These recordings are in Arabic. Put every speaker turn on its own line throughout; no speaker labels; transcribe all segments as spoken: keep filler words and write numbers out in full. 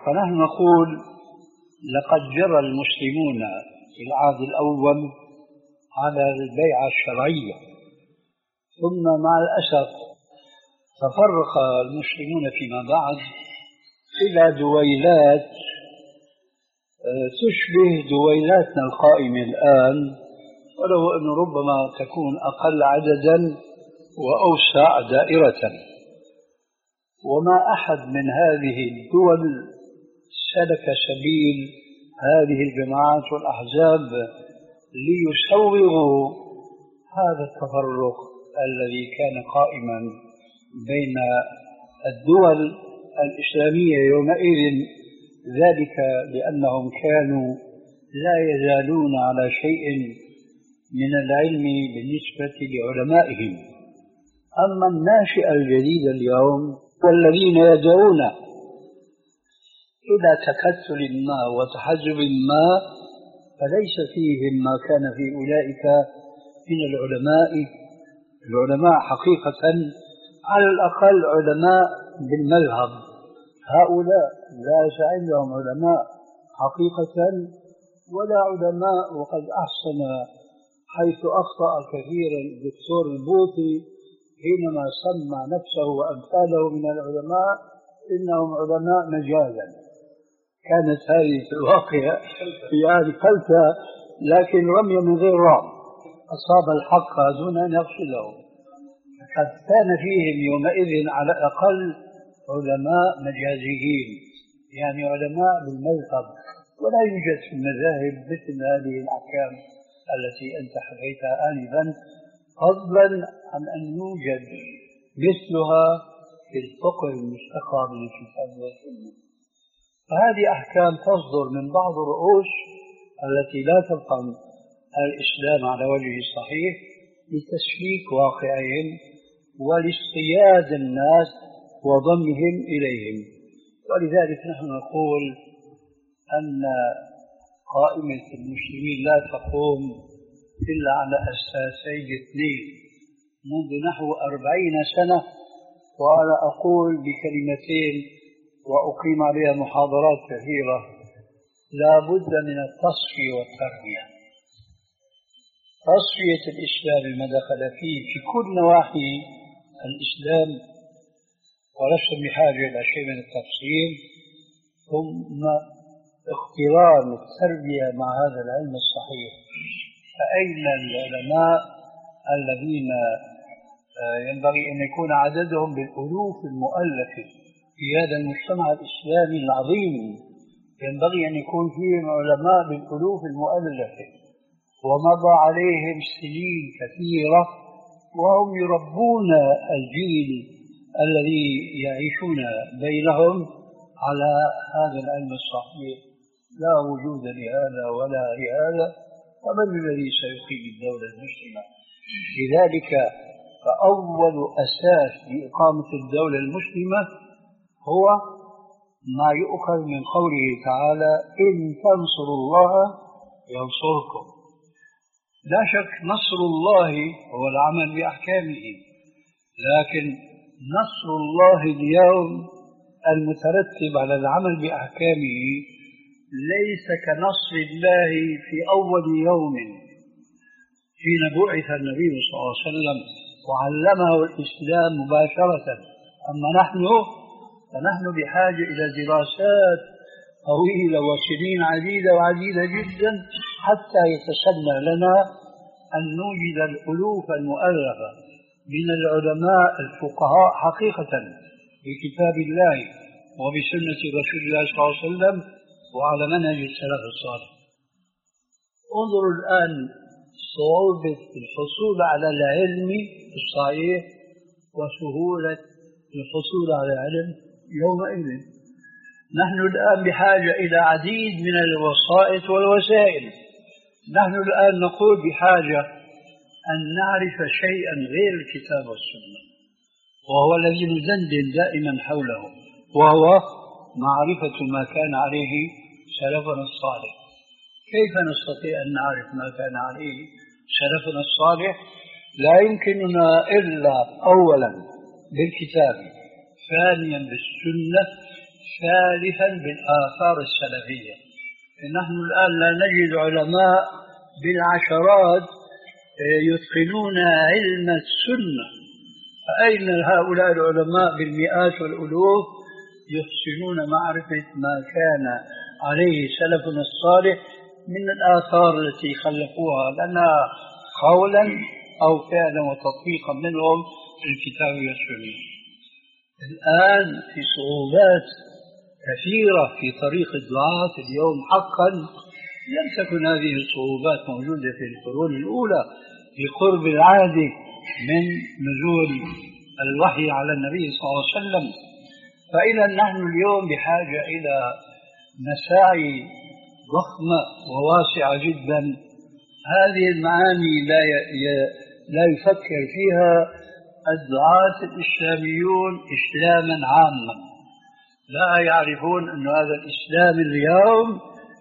فنحن نقول لقد جرى المسلمون في العهد الأول على البيعة الشرعية، ثم مع الأسف تفرق المسلمون فيما بعد إلى دويلات تشبه دويلاتنا القائمة الآن، ولو أن ربما تكون أقل عددا وأوسع دائرة. وما أحد من هذه الدول سلك سبيل هذه الجماعات والأحزاب ليسوغوا هذا التفرق الذي كان قائما بين الدول الإسلامية يومئذ، ذلك لأنهم كانوا لا يزالون على شيء من العلم بالنسبة لعلمائهم. أما الناشئة الجديدة اليوم والذين يدعون إلى تكتل ما وتحزب ما، فليس فيهم ما كان في أولئك من العلماء. العلماء حقيقة على الأقل علماء بالمذهب، هؤلاء ليس عندهم علماء حقيقة ولا علماء. وقد أحسن حيث أخطأ كثيرا الدكتور البوطي حينما سمى نفسه وأمثاله من العلماء إنهم علماء مجازا. كانت هذه في الواقع يعني فلتة، لكن رمي من غير رام، أصاب الحق دون أن يقصده. قد كان فيهم يومئذ على الأقل علماء مجازيين، يعني علماء بالمذهب، ولا يوجد في المذاهب مثل هذه الأحكام التي أنت حكيتها آنفا، فضلا عن أن يوجد مثلها في الفقه المستقى من الكتاب والسنة. فهذه أحكام تصدر من بعض الرؤوس التي لا تفهم الإسلام على وجهه الصحيح لتسليك واقعهم ولاصطياد الناس وضمهم إليهم. ولذلك نحن نقول أن قائمة المسلمين لا تقوم إلا على أساسين اثنين منذ نحو أربعين سنة، وأنا أقول بكلمتين وأقيم عليها محاضرات كثيرة: لا بد من التصفية والتربية. تصفية الإسلام ما دخل فيه في كل نواحي الإسلام، ولست بحاجة إلى شيء من التفصيل، ثم اقتران التربية مع هذا العلم الصحيح. فأين العلماء الذين ينبغي أن يكون عددهم بالألوف المؤلفة في هذا المجتمع الإسلامي العظيم؟ ينبغي أن يكون فيهم علماء بالألوف المؤلفة، ومضى عليهم سنين كثيرة وهم يربون الجيل الذي يعيشون بينهم على هذا العلم الصحيح. لا وجود لهذا ولا لهذا، فمن الذي سيقيم الدولة المسلمة؟ لذلك فأول أساس لإقامة الدولة المسلمة هو ما يؤخذ من قوله تعالى: إن تنصروا الله ينصركم. لا شك نصر الله هو العمل بأحكامه، لكن نصر الله اليوم المترتب على العمل بأحكامه ليس كنصر الله في أول يوم حين بعث النبي صلى الله عليه وسلم وعلمه الإسلام مباشرة. أما نحن فنحن بحاجة إلى دراسات طويلة وسنين عديدة وعديدة جدا حتى يتسنى لنا أن نوجد الألوف المؤلفة من العلماء الفقهاء حقيقة بكتاب الله وبسنة رسول الله صلى الله عليه وسلم وعلى منهج السلف الصالح. انظروا الآن صعوبة الحصول على العلم الصحيح وسهولة الحصول على العلم يومئذ. نحن الآن بحاجة إلى عديد من الوسائط والوسائل. نحن الآن نقول بحاجة أن نعرف شيئا غير الكتاب والسنة، وهو الذي ندندن دائما حوله، وهو معرفة ما كان عليه سلفنا الصالح. كيف نستطيع أن نعرف ما كان عليه سلفنا الصالح؟ لا يمكننا إلا أولا بالكتاب، ثانيا بالسنة، ثالثا بالآثار السلفية. نحن الآن لا نجد علماء بالعشرات يتقنون علم السنة، فأين هؤلاء العلماء بالمئات والألوف يحسنون معرفة ما كان عليه سلفنا الصالح من الآثار التي خلفوها لنا قولا أو فعلا وتطبيقا منهم في الكتاب والسنة. الآن في صعوبات كثيرة في طريق الدعاة اليوم حقا، لم تكن هذه الصعوبات موجودة في القرون الأولى بقرب العهد من نزول الوحي على النبي صلى الله عليه وسلم. فإذا نحن اليوم بحاجة إلى مساعي ضخمة وواسعة جدا. هذه المعاني لا لا يفكر فيها الدعاة الإسلاميون إسلاما عاما، لا يعرفون أن هذا الإسلام اليوم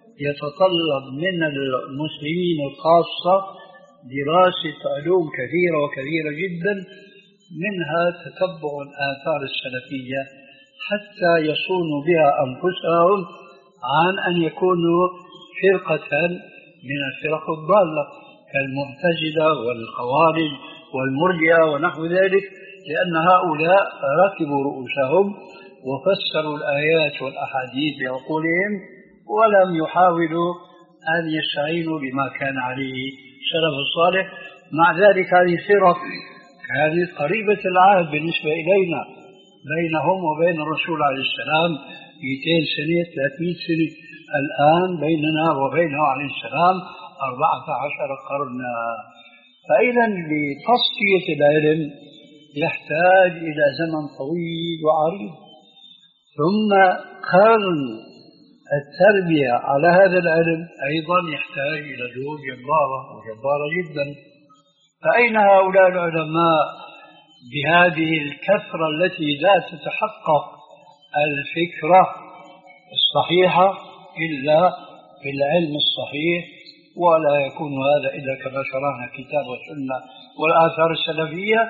يتطلب من المسلمين الخاصة دراسة علوم كثيرة وكثيرة جدا، منها تتبع الآثار السلفية حتى يصونوا بها أنفسهم عن أن يكونوا فرقة من الفرق الضالة كالمعتزلة والخوارج والمرجئة ونحو ذلك، لأن هؤلاء ركبوا رؤوسهم وفسروا الآيات والأحاديث بعقولهم ولم يحاولوا أن يستعينوا بما كان عليه السلف الصالح. مع ذلك هذه الفرق كانت قريبة العهد بالنسبة إلينا، بينهم وبين الرسول عليه السلام مئتين سنة ثلاثمئة سنة، الآن بيننا وبينه عليه السلام أربعة عشر قرنا. فإذا لتصفية العلم يحتاج إلى زمن طويل وعريض، ثم قرن التربية على هذا العلم أيضا يحتاج إلى جهود جبارة وجبارة جدا. فأين هؤلاء العلماء بهذه الكثرة التي لا تتحقق الفكرة الصحيحة إلا بالعلم الصحيح، ولا يكون هذا إلا كما شرحنا الكتاب والسنة والآثار السلفية،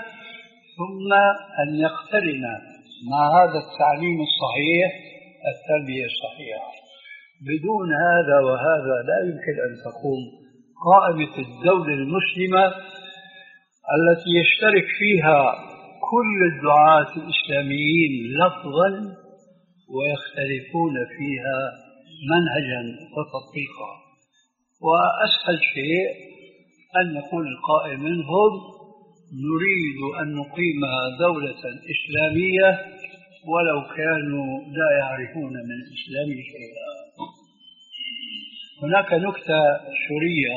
ثم أن يقترن مع هذا التعليم الصحيح التربية الصحيحة. بدون هذا وهذا لا يمكن أن تقوم قائمة الدولة المسلمة التي يشترك فيها كل الدعاة الإسلاميين لفظا ويختلفون فيها منهجا وتطبيقا. وأسهل شيء أن يقول القائل منهم نريد أن نقيم دولة إسلامية ولو كانوا لا يعرفون من الإسلام شيئا. هناك نكتة سورية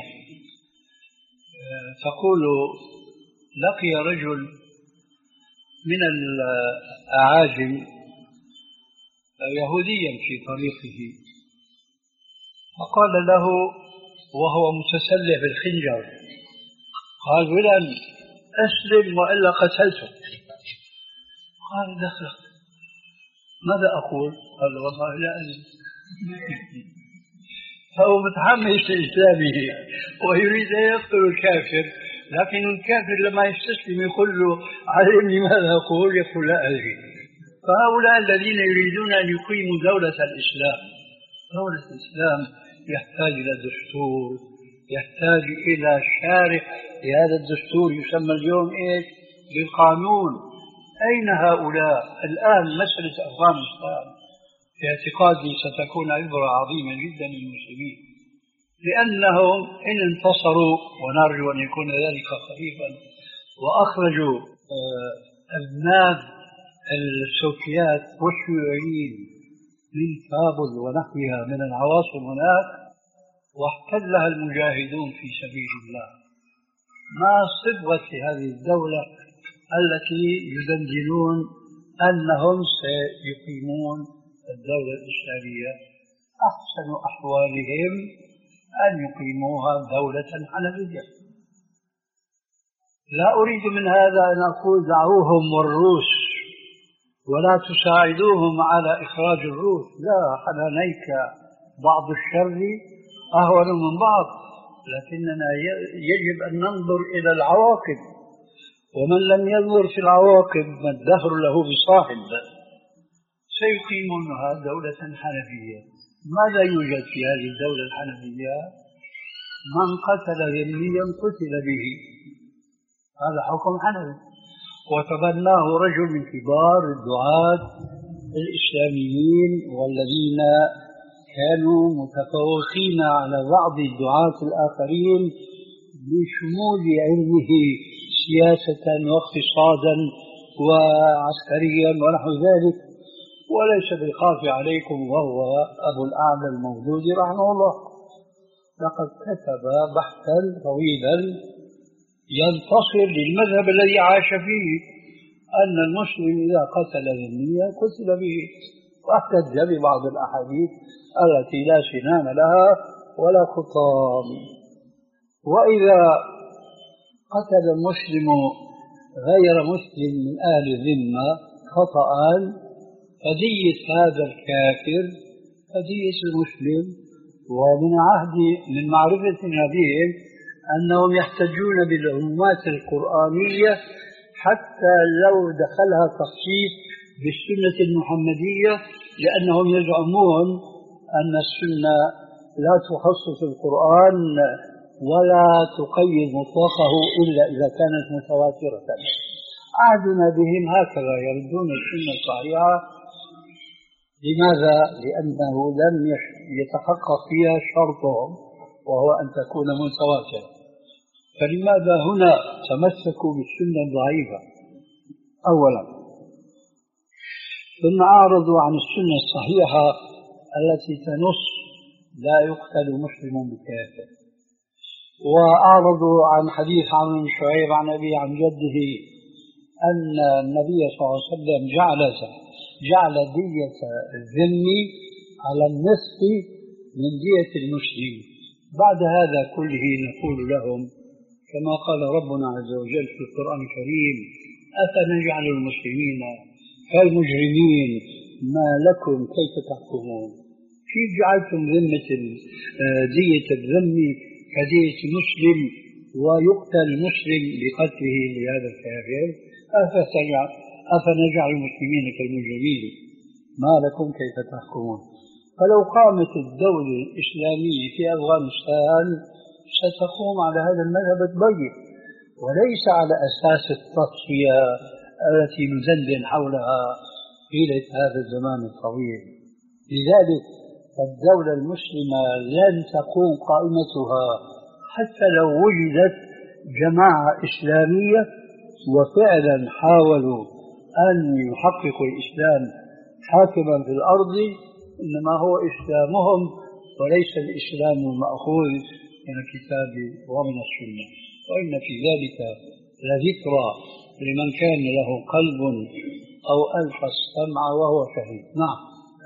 تقول لقي رجل من الأعاجم يهوديا في طريقه، فقال له وهو متسلح بالخنجر، قال فلان أسلم وإلا قتلته. قال دخلك ماذا أقول؟ قال والله لا أدري. فهو متحمس لإسلامه ويريد أن يقتل الكافر، لكن الكافر لما يستسلم يقول له علمني ماذا أقول، يقول لا أدري. فهؤلاء الذين يريدون أن يقيموا دولة الإسلام، دولة الإسلام يحتاج إلى دستور، يحتاج إلى شارع لهذا الدستور يسمى اليوم إيش؟ بالقانون. أين هؤلاء؟ الآن مسألة أفغانستان في اعتقادي ستكون عبرة عظيمة جدا للمسلمين، لأنهم إن انتصروا ونرجو أن يكون ذلك قريبا وأخرجوا أذناب السوفيات والشيوعيين من كابل ونحوها من العواصم هناك واحتلها المجاهدون في سبيل الله، ما صبغة هذه الدولة التي يدندنون أنهم سيقيمون الدولة الإسلامية؟ أحسن أحوالهم أن يقيموها دولة حنفية. لا أريد من هذا أن أقول دعوهم والروس ولا تساعدوهم على إخراج الروس، لا، حنانيك بعض الشر أهون من بعض، لكننا يجب أن ننظر إلى العواقب، ومن لم ينظر في العواقب ما الدهر له بصاحب. سيقيمونها دولة حنفية. ماذا يوجد في هذه الدولة الحنفية؟ من قتل ذميا قتل به، هذا حكم حنفي، وتبناه رجل من كبار الدعاة الإسلاميين والذين كانوا متفوقين على بعض الدعاة الآخرين بشمول علمه سياسة واقتصادا وعسكريا ونحو ذلك، وليس بالخاف عليكم وهو أبو الأعلى الموجود رحمه الله. لقد كتب بحثا طويلا ينتصر للمذهب الذي عاش فيه، أن المسلم إذا قتل ذميا قتل به، واحتج ببعض الأحاديث التي لا سنان لها ولا خطام. وإذا قتل المسلم غير مسلم من أهل الذمة خطأ، فدية هذا الكافر فدية المسلم. ومن عهد من معرفتنا بهم أنهم يحتجون بالعمومات القرآنية حتى لو دخلها تخصيص بالسنة المحمدية، لأنهم يزعمون أن السنة لا تخصص القرآن ولا تقيد مطلقه إلا إذا كانت متواترة. عهدنا بهم هكذا، يردون السنة الصحيحة. لماذا؟ لأنه لم يتحقق فيها شرطهم وهو أن تكون متواترة. فلماذا هنا تمسكوا بالسنة الضعيفة أولا، ثم أعرضوا عن السنة الصحيحة التي تنص لا يقتل مسلم بكافر، وأعرضوا عن حديث عمرو بن شعيب عن أبي عن جده أن النبي صلى الله عليه وسلم جعل جعل دية الذمي على النصف من دية المسلم. بعد هذا كله نقول لهم كما قال ربنا عز وجل في القرآن الكريم: أفنجعل المسلمين كالمجرمين ما لكم كيف تحكمون. كيف جعلتم ذمة دية الذمي كدية مسلم ويقتل مسلم بقتله لهذا الكافر؟ أفنجعل المسلمين كالمجرمين ما لكم كيف تحكمون. فلو قامت الدولة الإسلامية في أفغانستان ستقوم على هذا المذهب الضيق، وليس على أساس التصفية التي ندندن حولها طيلة هذا الزمان الطويل. لذلك الدولة المسلمة لن تقوم قائمتها حتى لو وجدت جماعة إسلامية وفعلا حاولوا أن يحققوا الإسلام حاكما في الأرض، إنما هو إسلامهم وليس الإسلام المأخوذ من الكتاب ومن السنة. وإن في ذلك لذكرى لمن كان له قلب أو ألقى السمع وهو شهيد. نعم.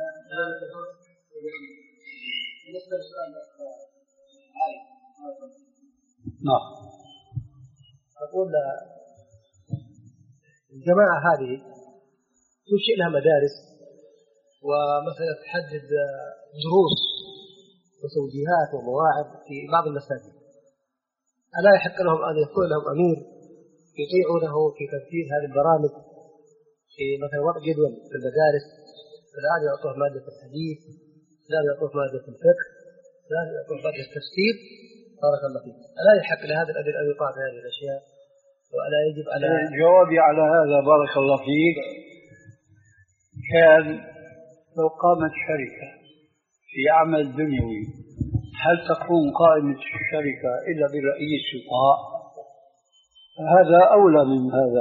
نعم.
أقول الجماعة هذه تنشئ لها مدارس ومثلا تحدد دروس وتوجيهات ومواعظ في بعض المساجد، ألا يحق لهم أن يكون لهم أمير يطيعونه في تنفيذ هذه البرامج في مثلا وضع جدول في المدارس؟ الآن يعطوه مادة الحديث، الآن يعطوه مادة الفقه، الآن يعطوه مادة التفسير. بارك الله فيك. ألا يحق لهذا الأمير أن يطاع بهذه الأشياء؟ وألا يجب على
جوابي على هذا بارك الله فيك كان لو قامت شركة في عمل دنيوي هل تقوم قائمة الشركة إلا برئيس يطاع؟ هذا أولى من هذا.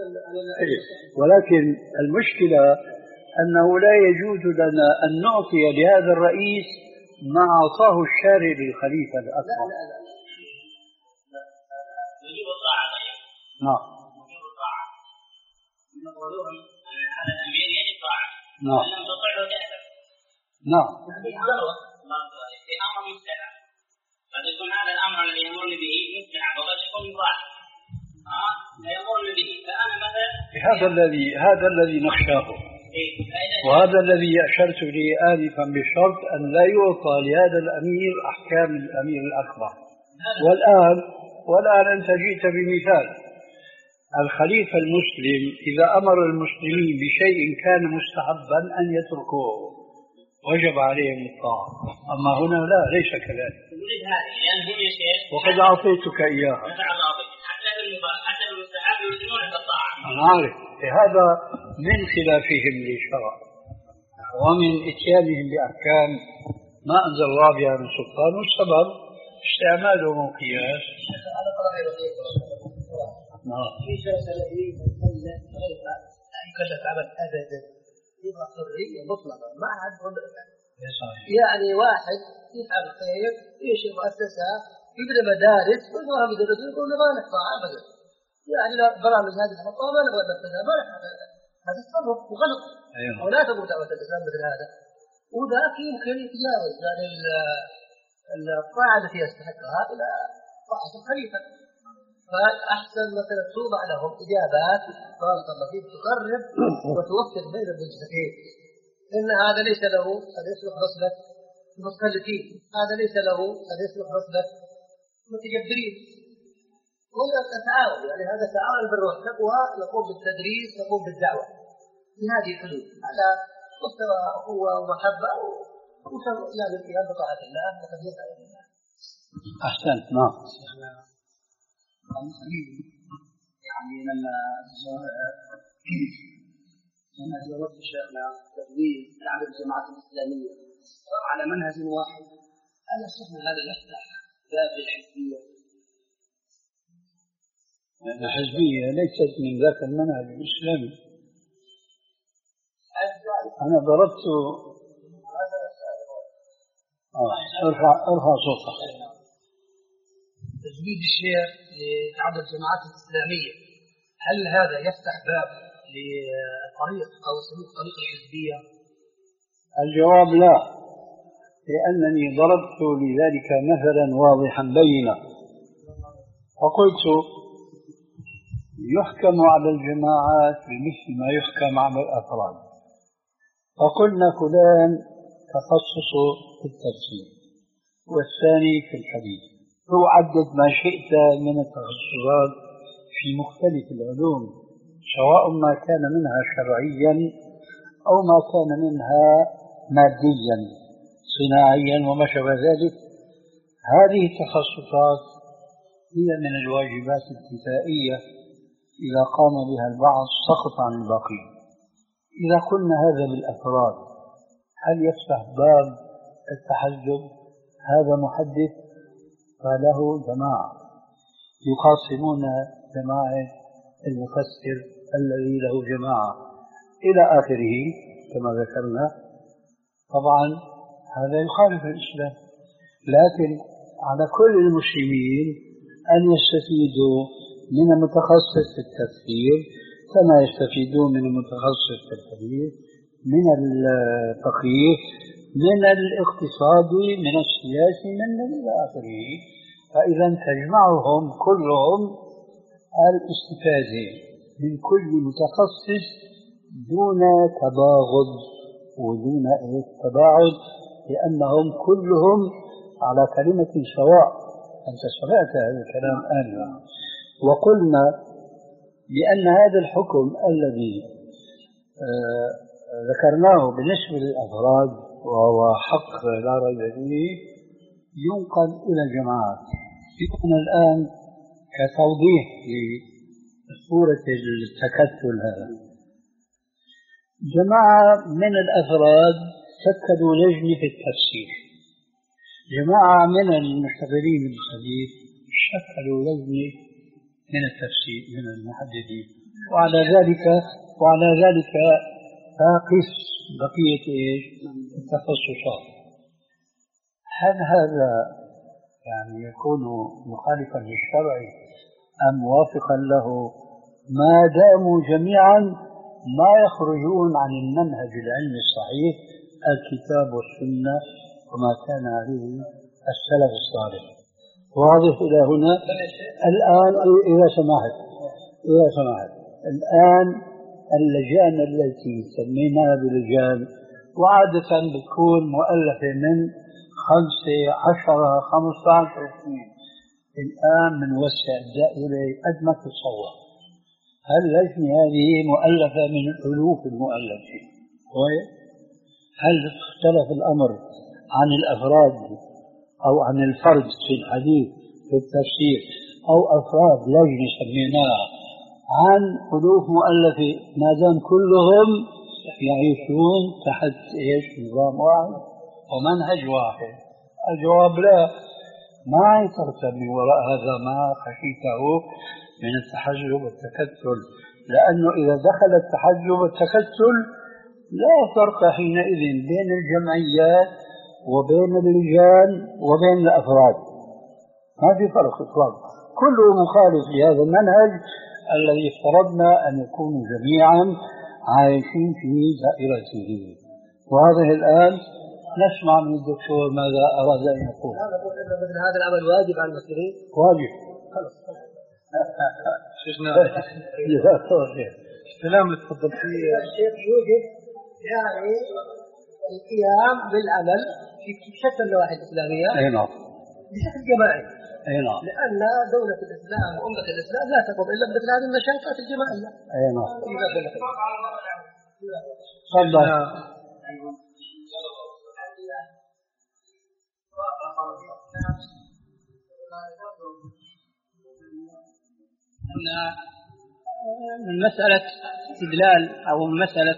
ولكن المشكلة أنه لا يجوز لنا أن نعطي لهذا الرئيس ما أعطاه الشارع للخليفة الأكبر.
يجب الطاعة.
نعم.
يجب الطاعة. يقولون على الأمير يجب الطاعة.
نعم.
لم تطعه تأثر.
نعم.
في أمر مستمع. قد يكون هذا الأمر الذي يأمرون به مستمع وقد يكون مباح. آه لا يأمرون به. فأنا مثلا
هذا الذي هذا الذي نخشاه. وهذا الذي أشرت إليه آنفا بشرط أن لا يعطى لهذا الأمير أحكام الأمير الأكبر. والآن والآن أنت جئت بمثال الخليفة المسلم إذا أمر المسلمين بشيء كان مستحبا أن يتركوه وجب عليهم الطاعة، أما هنا لا، ليس كذلك. وقد أعطيتك إياها.
حتى المستحب يريدون الطاعة.
أنا عارف هذا من خلافهم للشرع ومن إتيانهم بأحكام ما أنزل الله بها من سلطان، والسبب استعمالهم قياس.
نعم. في شخص الذي يكلف غير يكلف عمل أبدا يبقى حرية مطلقة ما حد يعني واحد يفعل خير ينشئ مؤسسة يبني مدارس ويقول مدرسين يقول ما نحفظ أبدا، يعني لا برامج هذه الحطة ما نبغى نفذها ما نحفظ، هذا تصرف وغلط. أيوة. ولا تقول دعوة الإسلام مثل هذا، وذاك يمكن يتجاوز يعني الطاعة التي يستحقها إلى طاعة الخليفة. فأحسن مثلا توضع لهم إجابات بارك الله فيك تقرب وتوفق بين المجتمعين، إن هذا ليس له أن يصلح رسلة المختلفين، هذا ليس له أن يصلح رسلة المتجبرين، ولا التعاون يعني هذا تعاون البر والتقوى، نقوم بالتدريس نقوم بالدعوة في هذه الحدود على مستوى قوة ومحبة وشر يعني القيام بطاعة الله وتبليغ عن الله.
أحسنت. نعم.
يعني لما لما جربت شيخنا تدوين عدد الجماعات الإسلامية على منهج واحد، أنا شفنا هذا يفتح باب الحزبية.
الحزبية ليست من ذاك المنهج الإسلامي. أنا ضربت آه. ارفع ارفع صوتك.
تزويد الشيخ لتعدد الجماعات الإسلامية، هل هذا يفتح باب لطريق أو سلوك طريق الحزبية؟
الجواب لا، لأنني ضربت لذلك مثلا واضحا بينا، فقلت يحكم على الجماعات بمثل ما يحكم على الأفراد، فقلنا فلان تخصصه في التفسير والثاني في الحديث، وعدد ما شئت من التخصصات في مختلف العلوم سواء ما كان منها شرعيا أو ما كان منها ماديا صناعيا وما شابه ذلك. هذه التخصصات هي من الواجبات الكفائية، إذا قام بها البعض سقط عن الباقين. إذا قلنا هذا بالأفراد هل يفتح باب التحزب؟ هذا محدث فله جماعة يقاسمون جماعة المفسر الذي له جماعة إلى آخره كما ذكرنا. طبعا هذا يخالف الإسلام، لكن على كل المسلمين أن يستفيدوا من المتخصص في التفسير كما يستفيدون من المتخصص في الحديث، من الفقيه، من الاقتصاد، من السياسي، من إلى آخره. فإذا تجمعهم كلهم الاستفادة من كل متخصص دون تباغض ودون تباعد، لأنهم كلهم على كلمة سواء. أنت سمعت هذا الكلام آنفا، وقلنا بأن هذا الحكم الذي آه ذكرناه بالنسبة للأفراد وهو حق لا ريب فيه ينقل إلى الجماعات. يكون الآن كتوضيح لصورة التكتل هذا، جماعة من الأفراد شكلوا لجنة في التفسير، جماعة من المشتغلين بالحديث شكلوا لجنة من التفسير من المحدثين، وعلى ذلك وعلى ذلك تقس بقية التخصصات. هل هذا يعني يكون مخالفا للشرع أم موافقا له ما داموا جميعا ما يخرجون عن المنهج العلمي الصحيح الكتاب والسنة وما كان عليه السلف الصالح؟ واضح إلى هنا؟ الآن إذا سمحت إذا سمحت الآن اللجان التي سميناها بلجان وعادة بتكون مؤلفة من خمسة عشرة خمسة عشر سنين، الآن من وسع الدائرة قد ما تتصور. هل اللجنة هذه مؤلفة من الألوف المؤلفة؟ هل اختلف الأمر عن الأفراد أو عن الفرد في الحديث في التفسير أو أفراد لجنة سميناها عن ألوف مؤلفة ما دام كلهم يعيشون تحت إيش نظام واحد ومنهج واحد؟ الجواب لا. ما يترتب من وراء هذا ما خشيته من التحزب والتكتل، لأنه إذا دخل التحزب والتكتل لا فرق حينئذ بين الجمعيات وبين اللجان وبين الأفراد، ما في فرق إطلاقا، كله مخالف لهذا المنهج الذي افترضنا أن يكونوا جميعا عايشين في دائرته. وهذه الآن نسمع من الدكتور ماذا أراد أن يقول.
مثل هذا العمل واجب على المسؤولين؟
واجب.
شيخنا
الكلام اللي تفضل فيه
الشيخ يوجد يعني القيام بالعمل في شتى النواحي الإسلامية.
أي نعم.
بشكل جماعي.
أي نعم.
لأن دولة الإسلام وأمة الإسلام لا تقوم إلا بمثل هذه النشاطات الجماعية.
أي نعم. تفضل.
من مسألة استدلال أو من مسألة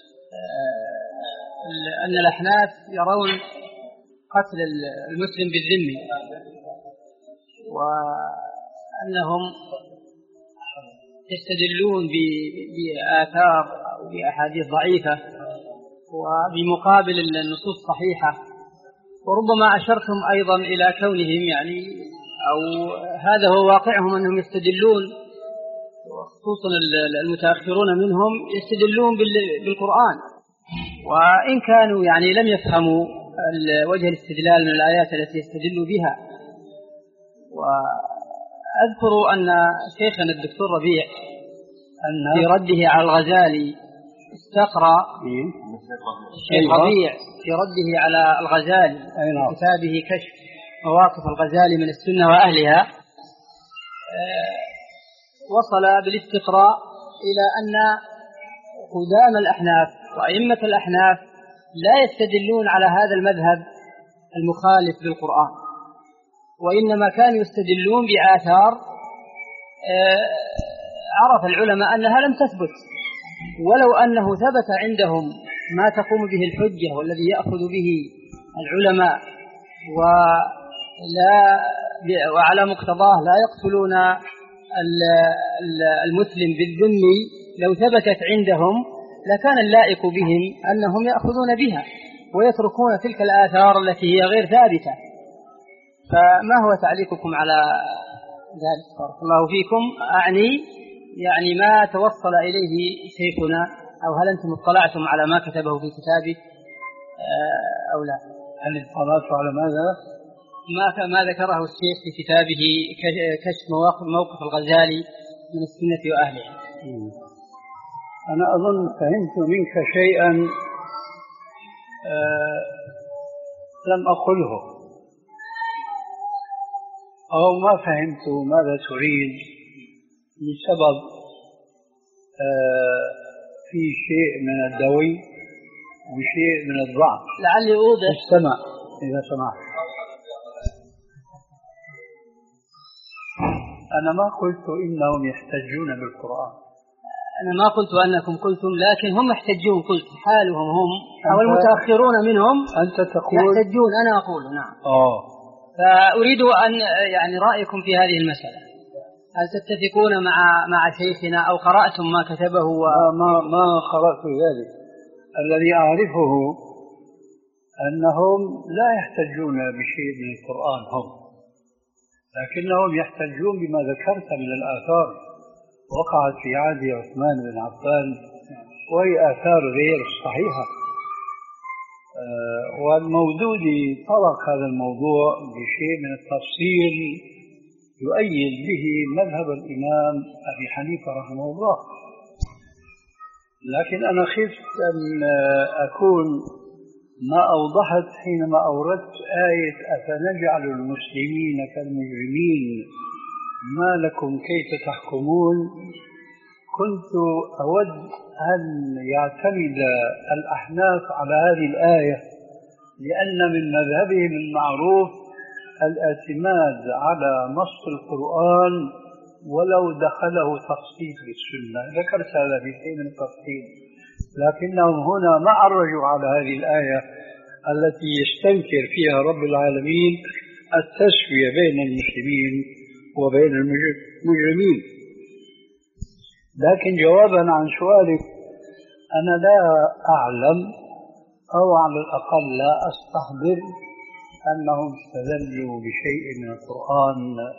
أن الأحناف يرون قتل المسلم بالذمي وأنهم يستدلون بآثار أو بأحاديث ضعيفة وبمقابل النصوص الصحيحة، وربما أشرتم أيضا إلى كونهم يعني أو هذا هو واقعهم أنهم يستدلون، خصوصا المتأخرون منهم يستدلون بالقرآن، وإن كانوا يعني لم يفهموا وجه الاستدلال من الآيات التي يستدلوا بها. وأذكر أن شيخنا الدكتور ربيع في رده على الغزالي استقرأ الشيخ ربيع في رده على الغزالي في كتابه كشف مواقف الغزالي من السنة وأهلها، وصل بالاستقراء إلى أن قدام الأحناف وأئمة الأحناف لا يستدلون على هذا المذهب المخالف للقرآن، وإنما كانوا يستدلون بآثار عرف العلماء أنها لم تثبت، ولو أنه ثبت عندهم ما تقوم به الحجة والذي يأخذ به العلماء ولا وعلى مقتضاه لا يقتلون المسلم بالذمي، لو ثبتت عندهم لكان اللائق بهم أنهم يأخذون بها ويتركون تلك الآثار التي هي غير ثابتة. فما هو تعليقكم على ذلك؟ بارك الله فيكم. أعني يعني ما توصل إليه شيخنا، أو هل أنتم اطلعتم على ما كتبه في كتابه أو لا؟
هل اطلعتم على ماذا؟
ما ما ذكره الشيخ في كتابه كشف موقف الغزالي من السنة وأهلها.
أنا أظن فهمت منك شيئا آه لم أقله، أو ما فهمت ماذا تريد، بسبب آه في شيء من الدوي وشيء من الضعف.
لعلي أوضح.
استمع إذا سمحت. أنا ما قلت إنهم يحتجون بالقرآن،
أنا ما قلت أنكم قلتم، لكن هم يحتجون، قلت حالهم هم أو المتأخرون منهم
أنت تقول
يحتجون، أنا أقول نعم.
آه.
فأريد أن يعني رأيكم في هذه المسألة، هل تتفقون مع مع شيخنا أو قرأتم ما كتبه؟ و...
ما ما قرأت ذلك. الذي أعرفه أنهم لا يحتجون بشيء من القرآن هم، لكنهم يحتجون بما ذكرت من الآثار وقعت في عهد عثمان بن عفان، وهي آثار غير صحيحة. آه والمودودي طرق هذا الموضوع بشيء من التفصيل يؤيد به مذهب الإمام أبي حنيفة رحمه الله. لكن أنا خفت أن أكون ما أوضحت حينما أوردت آية أفنجعل المسلمين كالمجرمين ما لكم كيف تحكمون. كنت أود أن يعتمد الأحناف على هذه الآية، لأن من مذهبهم المعروف الاعتماد على نص القرآن ولو دخله تفصيل في السنة. ذكرت هذا في شيء من التفصيل، لكنهم هنا ما عرجوا على هذه الآية التي يستنكر فيها رب العالمين التسوية بين المسلمين وبين المجرمين. لكن جوابا عن سؤالك، أنا لا أعلم أو على الأقل لا أستحضر أنهم استدلوا بشيء من القرآن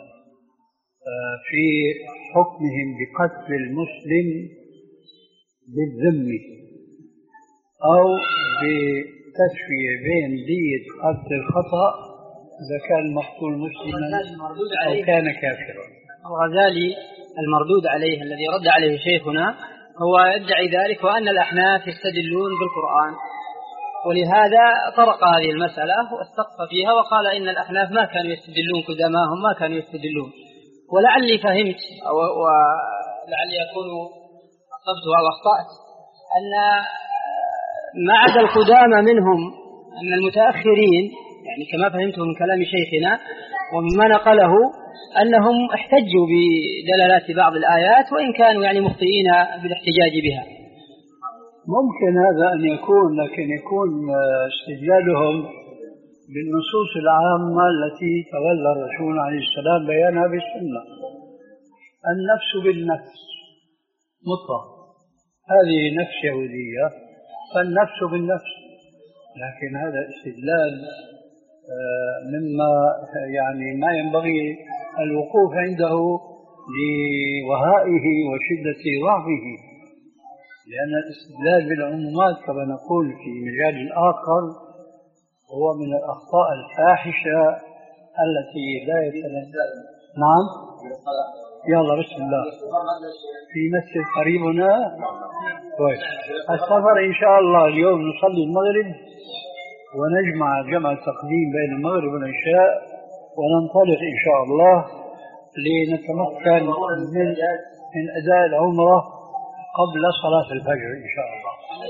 في حكمهم بقتل المسلم بالذم أو بتسوية بين دية قتل الخطأ إذا كان المقتول مسلما أو كان كافرا.
الغزالي المردود عليه الذي رد عليه شيخنا هو يدعي ذلك، وأن الأحناف يستدلون بالقرآن، ولهذا طرق هذه المسألة واستقص فيها وقال إن الأحناف ما كانوا يستدلون قدماهم، ما كانوا يستدلون. ولعلي فهمت ولعلي أكون أصبت أو أخطأت أن ما عدا القدامى منهم أن المتأخرين، يعني كما فهمته من كلام شيخنا ومما نقله، أنهم احتجوا بدلالات بعض الآيات وإن كانوا يعني مخطئين بالاحتجاج بها.
ممكن هذا أن يكون، لكن يكون استدلالهم بالنصوص العامة التي تولى الرسول عليه السلام بيانها بالسنة. النفس بالنفس مطلق، هذه نفس يهودية فالنفس بالنفس، لكن هذا استدلال مما يعني ما ينبغي الوقوف عنده لوهائه وشدة ضعفه، لأن الاستدلال بالعمومات كما نقول في مجال آخر هو من الأخطاء الفاحشة التي لا يتنزل. نعم يلا بسم الله في مسجد قريبنا كويس. السفر إن شاء الله اليوم نصلي المغرب ونجمع جمع التقديم بين المغرب والعشاء وننطلق إن شاء الله لنتمكن من من أداء العمرة قبل صلاة الفجر إن شاء الله.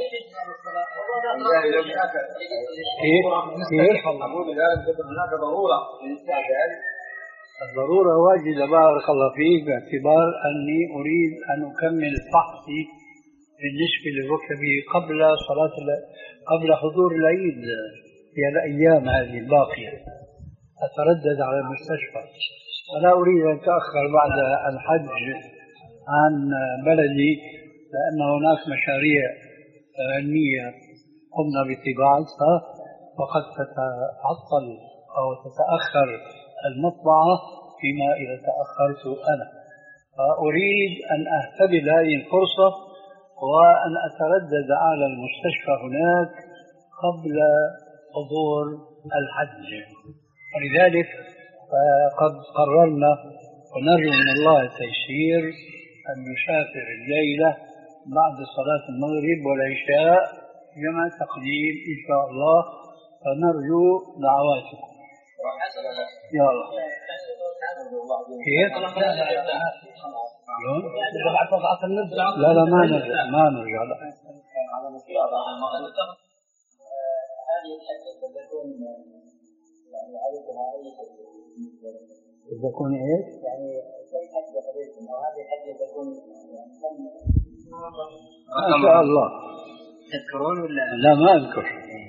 كيف؟ كيف؟ هناك ضرورة الضرورة واجبة بارك الله فيك، باعتبار أني أريد أن أكمل فحصي بالنسبة لركبي قبل صلاة قبل حضور العيد في الأيام هذه الباقية. أتردد على المستشفى ولا أريد أن أتأخر بعد الحج عن بلدي، لأن هناك مشاريع علمية قمنا بطباعتها فقد تتعطل أو تتأخر المطبعة فيما إذا تأخرت أنا، فأريد أن أهتبل هذه الفرصة وأن أتردد على المستشفى هناك قبل حضور الحج. ولذلك قد قررنا ونرجو من الله التيسير أن نسافر الليلة بعد صلاة المغرب والعشاء جمع تقديم إن شاء الله، فنرجو دعواتكم. يلا كيف؟ لا لا ما نرجع ما نرجع لا. تكون ايش؟ يعني كيف حج حديثنا وهذه حج تكون ما شاء الله. تذكرون ولا لا؟ ما اذكر.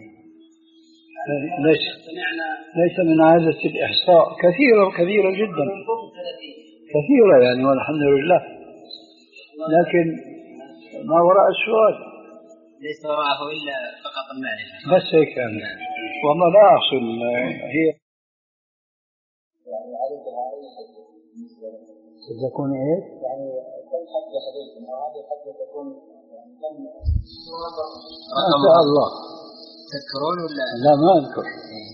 ليس ليس من عادة الإحصاء، كثيرة كثيرة جدا كثيرة يعني والحمد لله، لكن ما وراء السؤال
ليس وراءه إلا فقط المعرفة
بس هيك يعني. والله لا أحصل هي تكون إيه؟ يعني كم حج حديثنا وهذه حج تكون ما شاء الله.
تذكرون ولا
لا ما أذكر.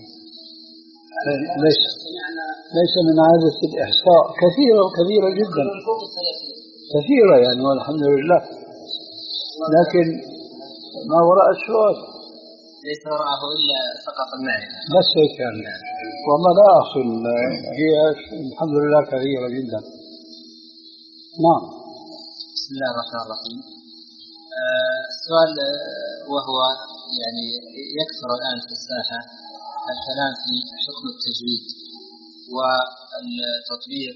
ليس ليس من عادة الإحصاء، كثيرة كثيرة جدا كثيرة يعني والحمد لله، لكن ما وراء السؤال
ليس وراءه إلا فقط المعرفة
بس هيك يعني. والله لا أحصل هي الحمد لله كثيرة جدا. نعم.
بسم
بسم الله الرحمن الرحيم. آه السؤال وهو يعني يكثر الآن في الساحة الكلام في حكم التجويد والتطبيق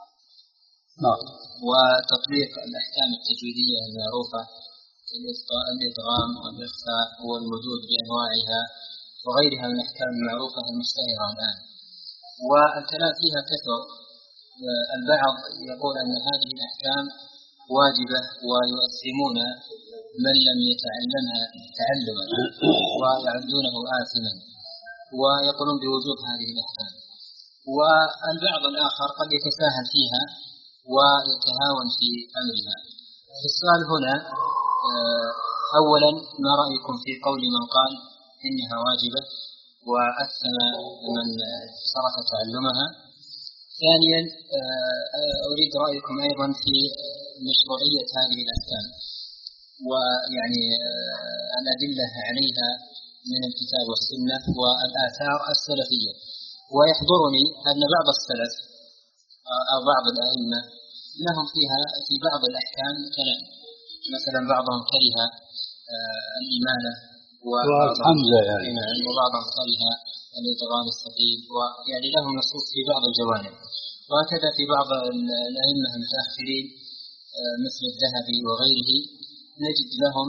وتطبيق الأحكام التجويدية المعروفة الإدغام والإخفاء والمدود بأنواعها وغيرها من الأحكام المعروفة المشتهرة الآن، والكلام فيها كثر. البعض يقول أن هذه الأحكام واجبة ويؤثمون من لم يتعلمها تعلما ويعدونه آثما ويقولون بوجوب هذه الأحكام، والبعض الآخر قد يتساهل فيها ويتهاون في أمرها. السؤال هنا أولا ما رأيكم في قول من قال إنها واجبة وأثم من ترك تعلمها؟ ثانيا أريد رأيكم أيضا في مشروعية هذه الأحكام ويعني الأدلة عليها من الكتاب والسنة والآثار السلفية. ويحضرني أن بعض السلف أو بعض الأئمة لهم فيها في بعض الأحكام كلام، مثلا بعضهم كره الإمانة وبعضهم كره الإدغام الثقيل، ويعني لهم نصوص في بعض الجوانب. وهكذا في بعض الأئمة المتأخرين مثل الذهبي وغيره نجد لهم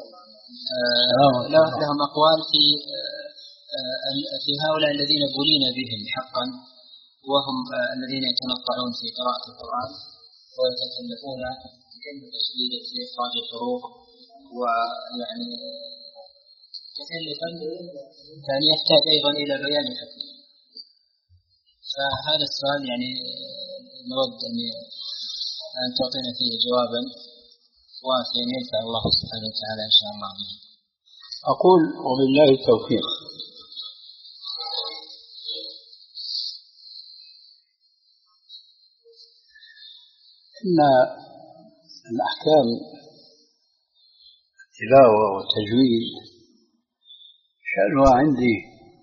لهم أقوال في في هؤلاء الذين بلين بهم حقا، وهم الذين يتنطعون في قراءة القرآن ويتكلفون تكلف شديد في إخراج الحروف، ويعني تكلفا يعني يحتاج أيضا إلى بيان الحكم. فهذا السؤال يعني نود أن تعطينا فيه جوابا وافيا ينفع الله سبحانه وتعالى إن شاء الله به.
أقول وبالله التوفيق. إن الأحكام التلاوة والتجويد شأنها عندي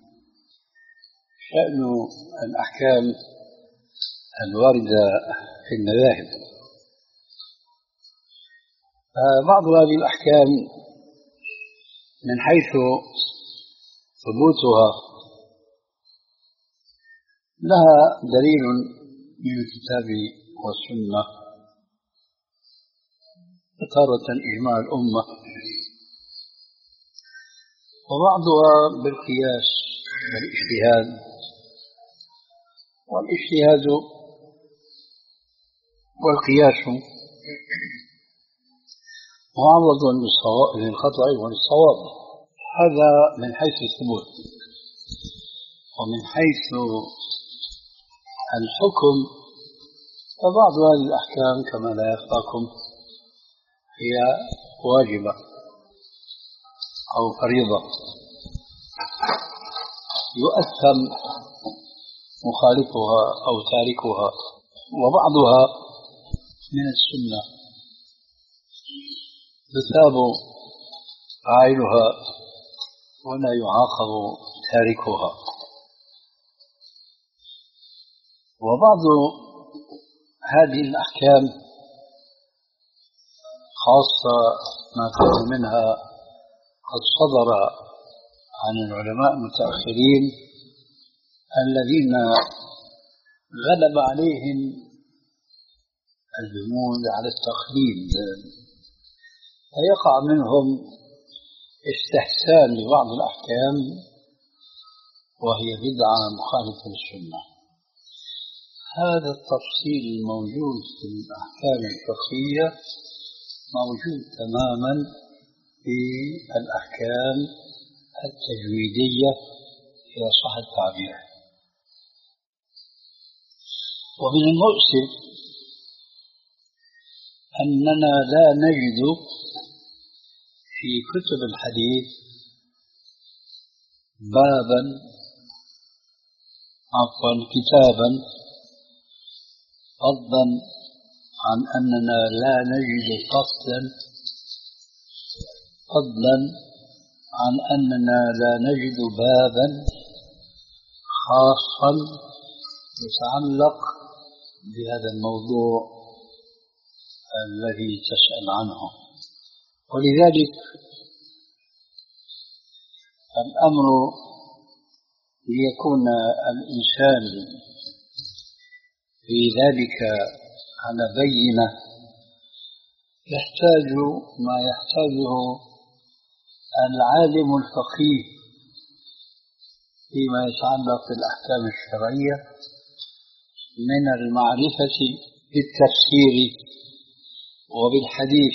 شأن الأحكام الواردة في المذاهب. بعض هذه الأحكام من حيث ثبوتها لها دليل من الكتاب والسنة، تارة إجماع الأمة، وبعضها بالقياس والاجتهاد، والاجتهاد والقياس معوض للخطأ وللصواب. هذا من حيث الثبوت. ومن حيث الحكم فبعض هذه الأحكام كما لا يخفاكم هي واجبة أو فريضة يؤثم مخالفها أو تاركها، وبعضها من السنة يثاب فاعلها ولا يعاقب تاركها. وبعض هذه الأحكام خاصة ما كان منها قد صدر عن العلماء المتأخرين الذين غلب عليهم الجمود على التقليد، فيقع منهم استحسان لبعض الأحكام وهي بدعة مخالفة للسنة. هذا التفصيل الموجود في الأحكام الفقهية موجود تماما في الأحكام التجويدية إذا صح التعبير. ومن المؤسف أننا لا نجد في كتب الحديث بابا عفوا كتابا فضلا عن أننا لا نجد فصلا فضلا عن أننا لا نجد بابا خاصا يتعلق بهذا الموضوع الذي تسأل عنه. ولذلك الأمر ليكون الإنسان في ذلك على بينة يحتاج ما يحتاجه العالم الفقيه فيما يتعلق بالأحكام الشرعية من المعرفة بالتفسير وبالحديث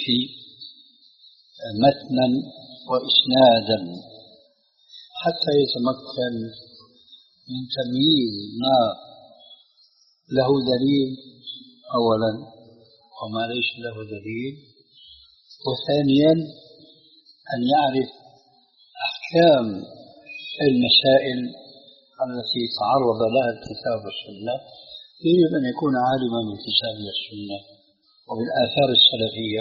متنا وإسنادا حتى يتمكن من تمييز ما له دليل أولا وما ليس له دليل، وثانيا أن يعرف أحكام المسائل التي تعرض لها الكتاب والسنة. يجب أن يكون عالما بالكتاب والسنة وبالآثار السلفية،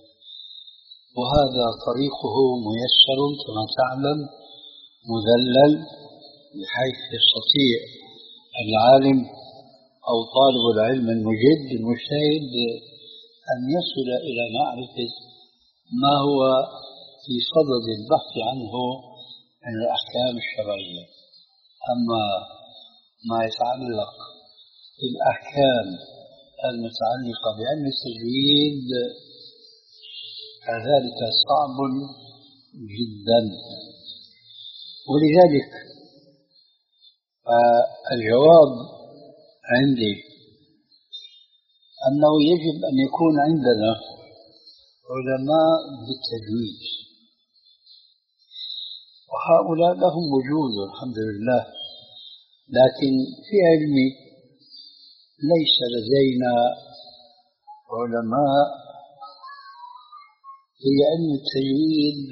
وهذا طريقه ميسر كما تعلم مذلل، بحيث يستطيع العالم أو طالب العلم المجد المجتهد أن يصل إلى معرفة ما هو في صدد البحث عنه من الأحكام الشرعية. أما ما يتعلق بالأحكام المتعلقة بعلم التجويد فذلك صعب جدا. ولذلك الجواب عندي أنه يجب أن يكون عندنا علماء بالتجويد، وهؤلاء لهم وجود الحمد لله، لكن في علمي ليس لدينا علماء في علم التجويد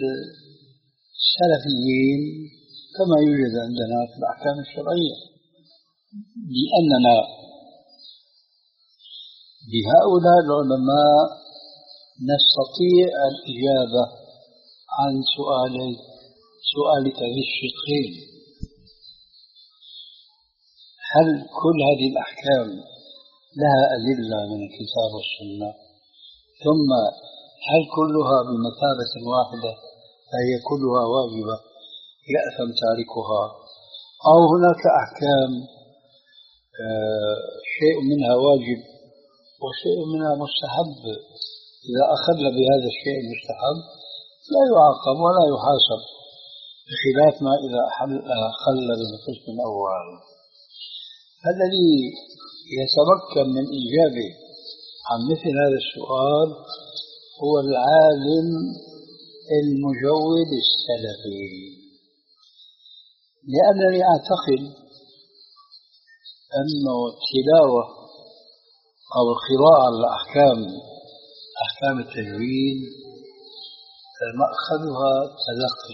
سلفيين كما يوجد عندنا في الأحكام الشرعية، لأننا بهؤلاء العلماء نستطيع الإجابة عن سؤالي سؤالك في الشقين: هل كل هذه الأحكام لها أدلة من الكتاب والسنة؟ ثم هل كلها بمثابة واحدة فهي كلها واجبة يأثم تاركها، أو هناك أحكام آه شيء منها واجب وشيء منها مستحب، إذا أخذ بهذا الشيء المستحب لا يعاقب ولا يحاسب، بخلاف ما إذا أخل بالقسم الأول. الذي يتمكن من إجابة عن مثل هذا السؤال هو العالم المجود السلفي، لأنني أعتقد أن التلاوة أو القراءة على الأحكام أحكام التجويد مأخذها تلقي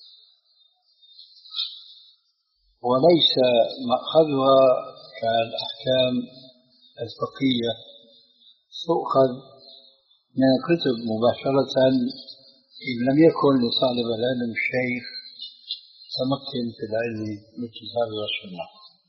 وليس مأخذها كالأحكام الفقهية تؤخذ من الكتب مباشرة إن لم يكن لطالب العلم الشيخ تمكن في العلم بالكتاب والسنة.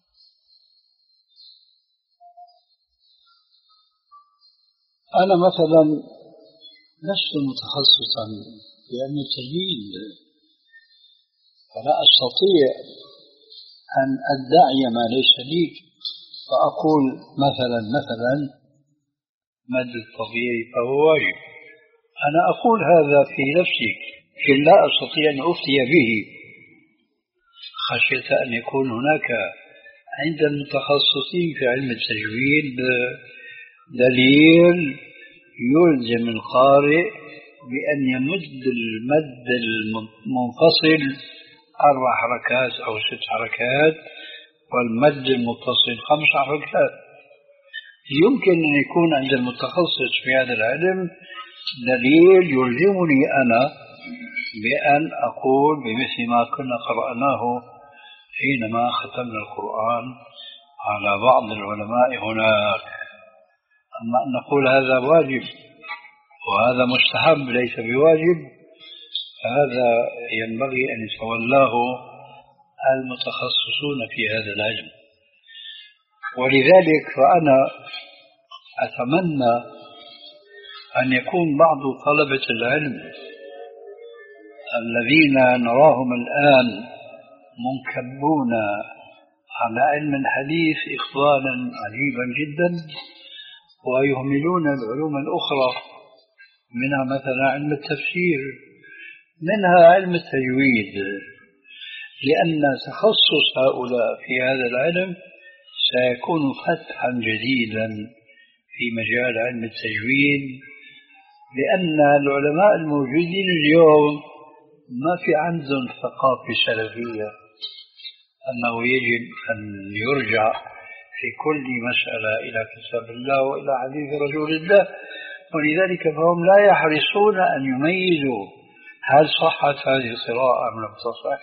أنا مثلا لست متخصصا في علم التجويد، فلا أستطيع أن أدعي ما ليس لي، فأقول مثلا مثلا مد الطبيعي فهو واجب. أنا أقول هذا في نفسي لكن لا أستطيع أن أفتي به، خشية أن يكون هناك عند المتخصصين في علم التجويد دليل يلزم القارئ بأن يمد المد المنفصل أربع حركات أو ست حركات والمد المتصل خمس حركات. يمكن أن يكون عند المتخصص في هذا العلم دليل يلزمني أنا بأن أقول بمثل ما كنا قرأناه حينما ختمنا القرآن على بعض العلماء هناك. أما أن نقول هذا واجب وهذا مستحب ليس بواجب، هذا ينبغي أن يتولاه المتخصصون في هذا العلم. ولذلك فأنا أتمنى أن يكون بعض طلبة العلم الذين نراهم الآن منكبون على علم الحديث إقبالا عجيبا جدا، ويهملون العلوم الأخرى، منها مثلا علم التفسير، منها علم التجويد، لأن تخصص هؤلاء في هذا العلم سيكون فتحا جديدا في مجال علم التجويد، لأن العلماء الموجودين اليوم ما في عندهم ثقافة سلفية أنه يجب أن يرجع في كل مسألة إلى كتاب الله وإلى حديث رسول الله، ولذلك فهم لا يحرصون أن يميزوا هل صحت هذه القراءة أم لم تصح،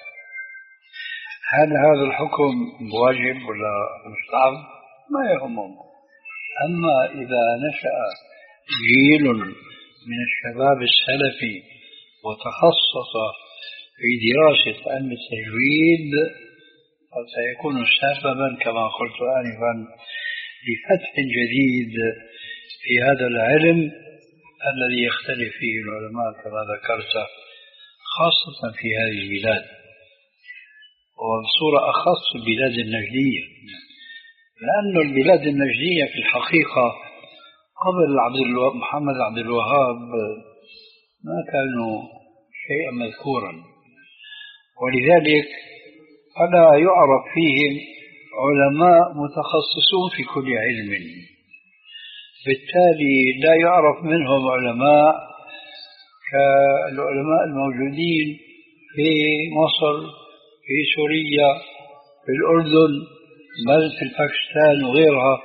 هل هذا الحكم واجب ولا مستحب، ما يهمهم. أما إذا نشأ جيل من الشباب السلفي وتخصص في دراسة علم التجويد فسيكون سببا كما قلت آنفا لفتح جديد في هذا العلم الذي يختلف فيه العلماء كما ذكرت، خاصة في هذه البلاد، وبصورة أخص البلاد النجدية، لأن البلاد النجدية في الحقيقة قبل عبد الو... محمد عبد الوهاب ما كانوا شيئا مذكورا، ولذلك فلا يعرف فيهم علماء متخصصون في كل علم، بالتالي لا يعرف منهم علماء كالعلماء الموجودين في مصر، في سوريا، في الأردن، بل في باكستان وغيرها،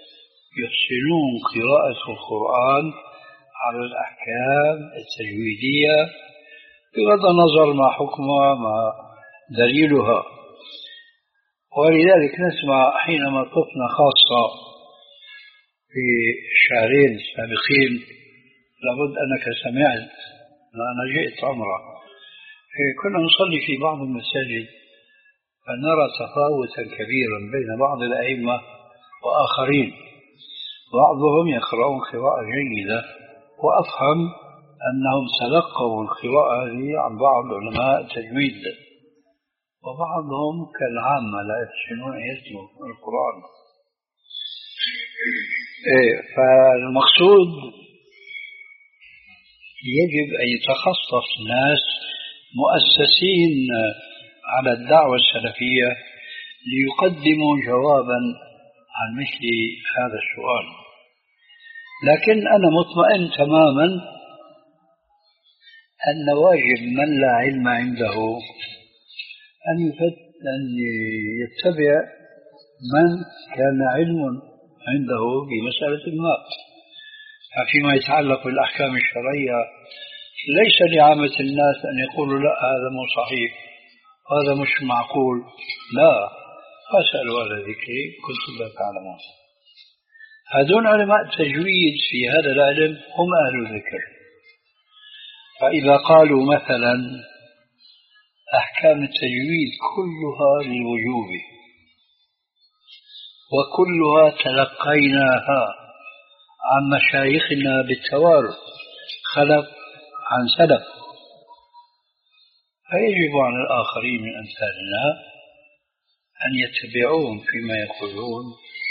يحسنون قراءة القرآن على الأحكام التجويدية بغض النظر ما حكمها ما دليلها. ولذلك نسمع حينما طفنا خاصة في الشهرين السابقين، لابد أنك سمعت أنا جئت عمرة، كنا نصلي في بعض المساجد فنرى تفاوتا كبيرا بين بعض الأئمة وآخرين، بعضهم يقرؤون قراءة جيدة وأفهم أنهم تلقوا القراءة هذه عن بعض علماء التجويد، وبعضهم كالعامة لا يحسنون أن يتلوا القرآن. فالمقصود يجب أن يتخصص ناس مؤسسين على الدعوة السلفية ليقدموا جوابا عن مثل هذا السؤال. لكن أنا مطمئن تماما أن واجب من لا علم عنده أن يتبع من كان علم عنده بمسألة ما. فيما يتعلق بالأحكام الشرعية ليس لعامة الناس أن يقولوا لا هذا مو صحيح، هذا مش معقول، لا، فاسألوا على ذكري كنتم لا تعلمون. هذون علماء التجويد في هذا العلم هم أهل الذكر، فإذا قالوا مثلا أحكام التجويد كلها للوجوب وكلها تلقيناها عن مشايخنا بالتوارث خلف عن سلف، فيجب على الآخرين من أمثالنا أن يتبعوهم فيما يقولون.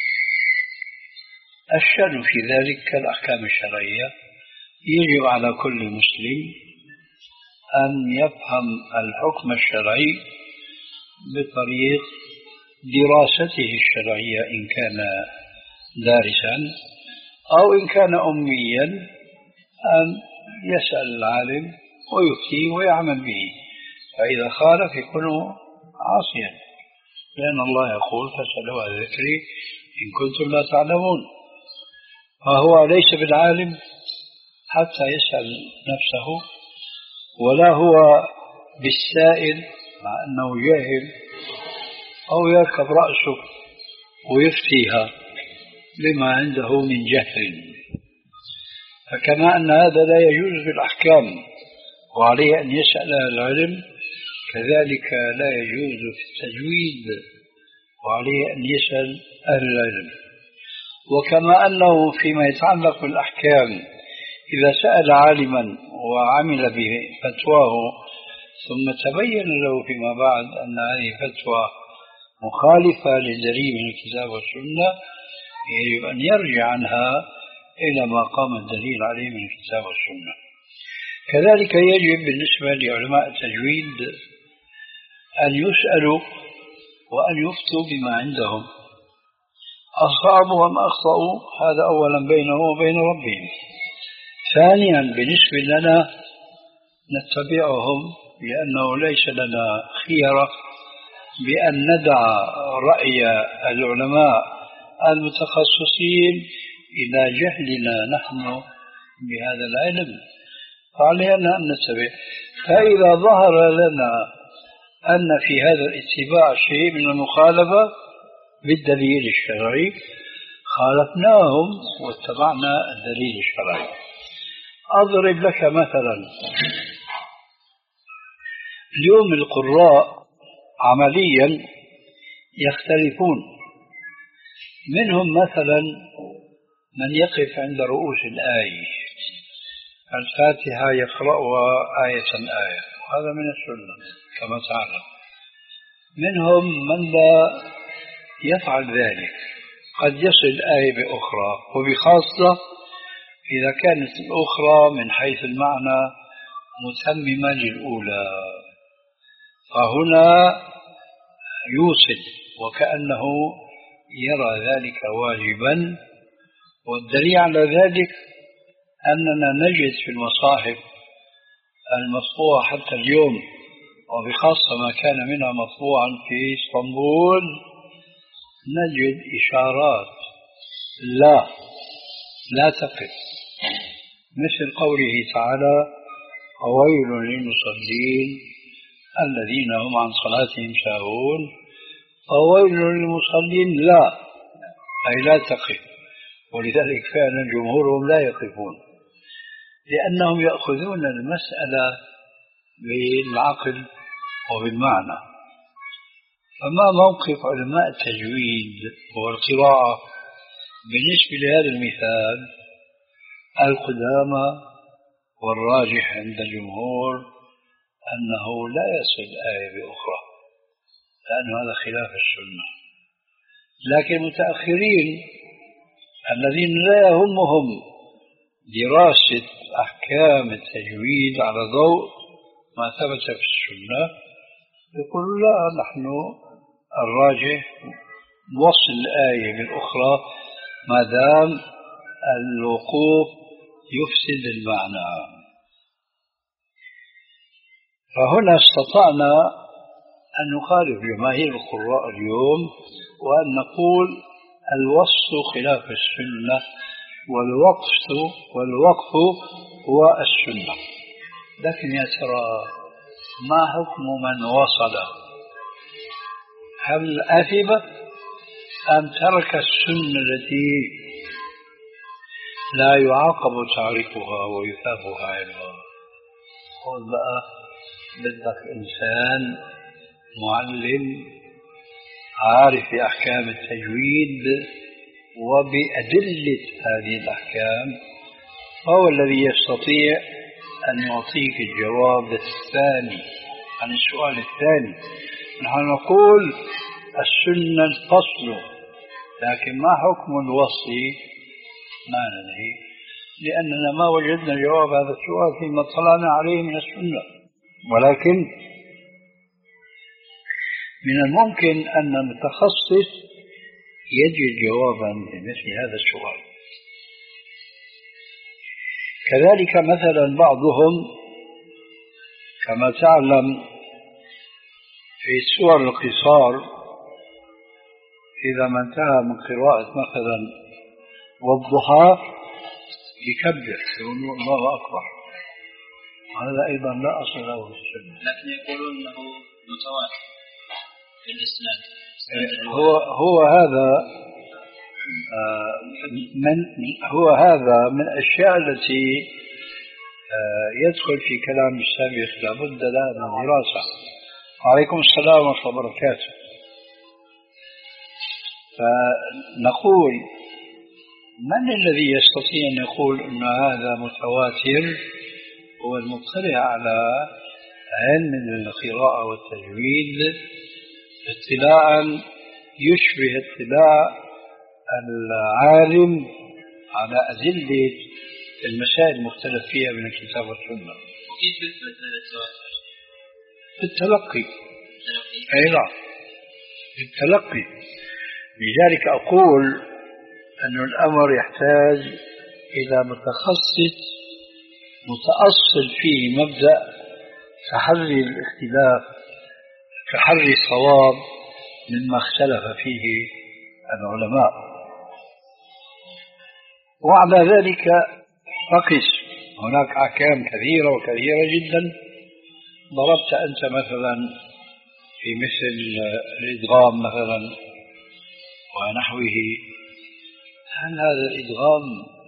الشأن في ذلك كالأحكام الشرعية، يجب على كل مسلم أن يفهم الحكم الشرعي بطريق دراسته الشرعية إن كان دارسا، أو إن كان أميا أن يسأل العالم ويفتي ويعمل به، فإذا خالف يكون عاصيا، لأن الله يقول فاسألوا عن ذكري إن كنتم لا تعلمون. فهو ليس بالعالم حتى يسأل نفسه، ولا هو بالسائل مع أنه جاهل أو يركب رأسه ويفتيها بما عنده من جهل. فكما أن هذا لا يجوز في الأحكام وعليه أن يسأل العلم، كذلك لا يجوز في التجويد وعليه أن يسأل أهل العلم. وكما أنه فيما يتعلق بالأحكام إذا سأل عالما وعمل بفتواه ثم تبين له فيما بعد أن هذه فتوى مخالفة للدليل من الكتاب والسنة، يجب أن يرجع عنها إلى ما قام الدليل عليه من الكتاب والسنة. كذلك يجب بالنسبة لعلماء التجويد أن يسألوا وأن يفتوا بما عندهم، أصابوا أم أخطأوا هذا أولا بينهم وبين ربهم. ثانيا بالنسبة لنا نتبعهم، لأنه ليس لنا خيرة بأن ندع رأي العلماء المتخصصين إلى جهلنا نحن بهذا العلم، فعلينا أن نتبع. فإذا ظهر لنا أن في هذا الاتباع شيء من المخالفة بالدليل الشرعي خالفناهم واتبعنا الدليل الشرعي. أضرب لك مثلا، اليوم القراء عمليا يختلفون، منهم مثلا من يقف عند رؤوس الآية، الفاتحة يقرأها آية آية، هذا من السنة كما تعلم. منهم من لا يفعل ذلك، قد يصل آية بأخرى، وبخاصة إذا كانت الأخرى من حيث المعنى متممة للأولى، فهنا يوصل وكأنه يرى ذلك واجبا. والدليل على ذلك أننا نجد في المصاحف المطبوعة حتى اليوم، وبخاصة ما كان منها مطبوعا في اسطنبول، نجد إشارات لا لا تقف، مثل قوله تعالى: وويل للمصلين الذين هم عن صلاتهم ساهون. وويل للمصلين لا، أي لا تقف. ولذلك فعلا جمهورهم لا يقفون، لأنهم يأخذون المسألة بالعقل وبالمعنى. فما موقف علماء التجويد والقراءة بالنسبة لهذا المثال؟ القدامى والراجح عند الجمهور أنه لا يصل آية بأخرى، لأن هذا خلاف السنة. لكن المتأخرين الذين لا يهمهم دراسة أحكام التجويد على ضوء ما ثبت في السنة يقولوا لا، نحن الراجح وصل الآية بالأخرى ما دام الوقوف يفسد المعنى. فهنا استطعنا أن نخالف جماهير القراء اليوم وأن نقول الوصف خلاف السنة، والوقف والوقف هو السنة. لكن يا ترى ما حكم من وصل؟ هل أثم أم ترك السنة التي لا يعاقب تاركها ويثابها علمها؟ قل بقى بدك إنسان معلم عارف بأحكام التجويد وبأدلة هذه الأحكام، هو الذي يستطيع أن يعطيك الجواب الثاني عن السؤال الثاني. نحن نقول السنة الفصل، لكن ما حكم الوصل؟ ما ندري، لأننا ما وجدنا جواب هذا السؤال فيما اطلعنا عليه من السنة. ولكن من الممكن أن المتخصص يجد جوابا لمثل هذا السؤال. كذلك مثلا بعضهم كما تعلم في سور القصار إذا ما انتهى من قراءة مثلا والضحى يكبر يقول الله أكبر، هذا أيضا لا أصل له في السنة.
لكن يقولون أنه متواتر في الإسناد.
هو هو هذا من هو هذا من الأشياء التي يدخل في كلام السابق لابد لها من دراسة. وعليكم السلام ورحمة الله وبركاته. فنقول من الذي يستطيع أن يقول أن هذا متواتر؟ هو المطلع على علم القراءة والتجويد اطلاعا يشبه اطلاع العالم على أدلة المسائل المختلف فيها من الكتاب والسنة.
كيف يثبت هذا التواتر؟
بالتلقي. أي نعم، بالتلقي. لذلك أقول أن الأمر يحتاج إلى متخصص متأصل فيه مبدأ تحري الاختلاف، تحري الصواب مما اختلف فيه العلماء. وعلى ذلك فقس هناك أحكام كثيرة وكثيرة جدا. ضربت أنت مثلا في مثل الإدغام مثلا ونحوه. هل هذا الإدغام